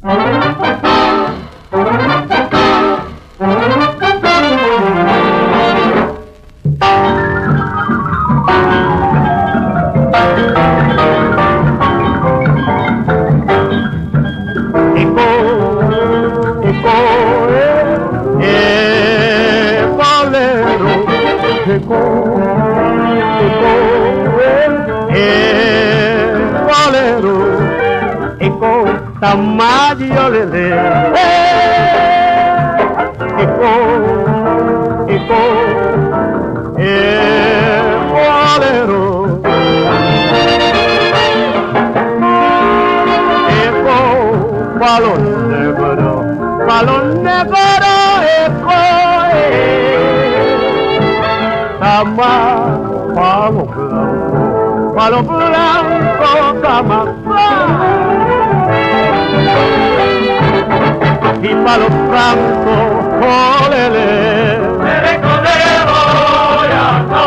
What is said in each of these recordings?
Tamayo le dé eco, bolero, eco, balón negro, eco, cama, palo blanco, cama. Y palo franco, olele, colero y acá,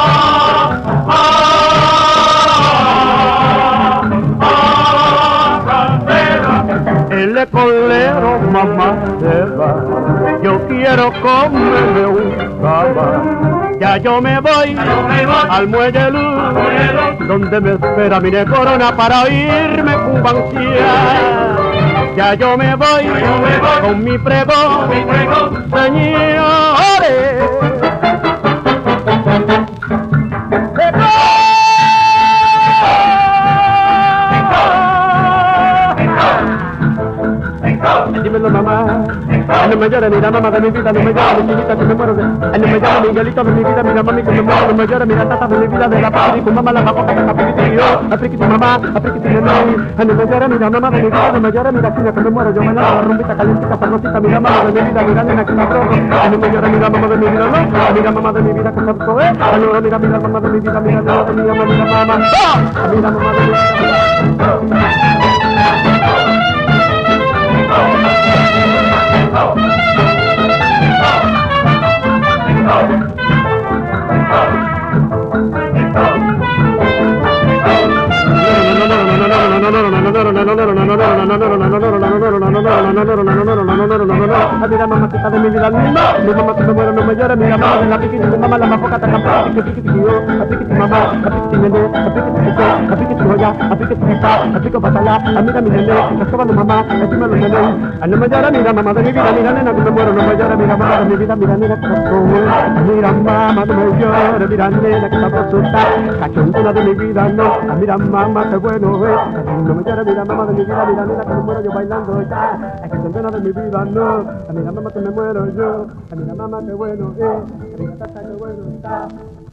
el colero, mamá se va, yo quiero comerme un cama. Ya yo me voy al muelle luz, donde me espera mi corona para oírme cumbanciar. Ya yo me voy con mi pregón, señores. Dímelo mamá, no me llores, mira mamá de mi vida, no me llores, mi chiquita, que me muero de... No me llores, Miguelito de mi vida, mira mami, que me muero, no me llores, mira tata de mi vida, de la papi, con mamá la papoca, que papi, yo, apriquiti mamá, apriquiti mamá, no me llores, mira mamá de mi vida, no me llores, mira china, que me muero, yo me la rumbita calientita, sabrosita, mira mamá de mi vida, mira nena, que me rojo, no me llores, mira mamá de mi vida, no, mira mamá de mi vida, que se fue, no, mira mamá de mi vida, mira mamá de mi vida, mira mamá de mi vida. Mira mamacita de mi vida, mi mamá que me muero, no me llores, mira mamá de la piquiti, mi mamá la mafoca, te campa, piquiti yo, piquiti mamá, piquiti nene, piquiti pico, piquiti joya, piquiti pipa, pico batalla, mira mi nene, que estaba tu mamá, encima los nene, no me llores, mira mamá de mi vida, mira nena que me muero, no me llores, mira mamá de mi vida, mira nena que pasó, mira mamá no me llores, mira nena que está suelta, cachondona de mi vida, no, mira mamá qué bueno no me llores, mira mamá de mi vida, mira nena que me muero yo bailando ya, cachondona de mi vida, no, mira mamá que me muero yo, mira mamá qué bueno mira tata qué bueno está.